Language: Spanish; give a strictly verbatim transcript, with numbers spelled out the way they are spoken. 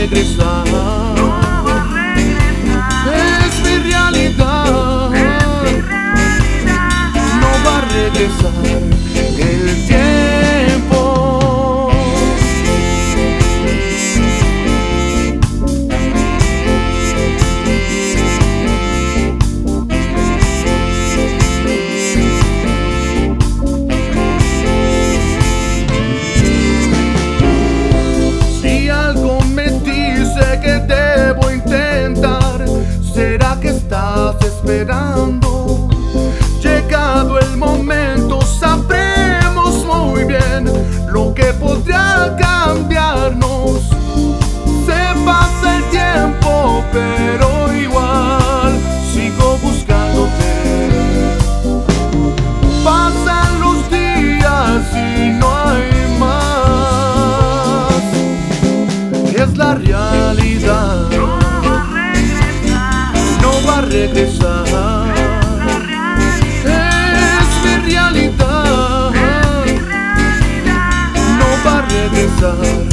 regresar. no va a regresar. Es mi realidad, Es mi realidad. no va a regresar el tiempo. Si algo me dice que debo intentar, ¿será que estás esperando? Llegado el momento, sabremos muy bien lo que podría cambiarnos. Se pasa el tiempo, pero igual sigo buscándote. Pasan los días y no hay más. Es la realidad, No va a regresar. no va a regresar. La realidad. Es mi realidad, Es mi realidad. no va a regresar.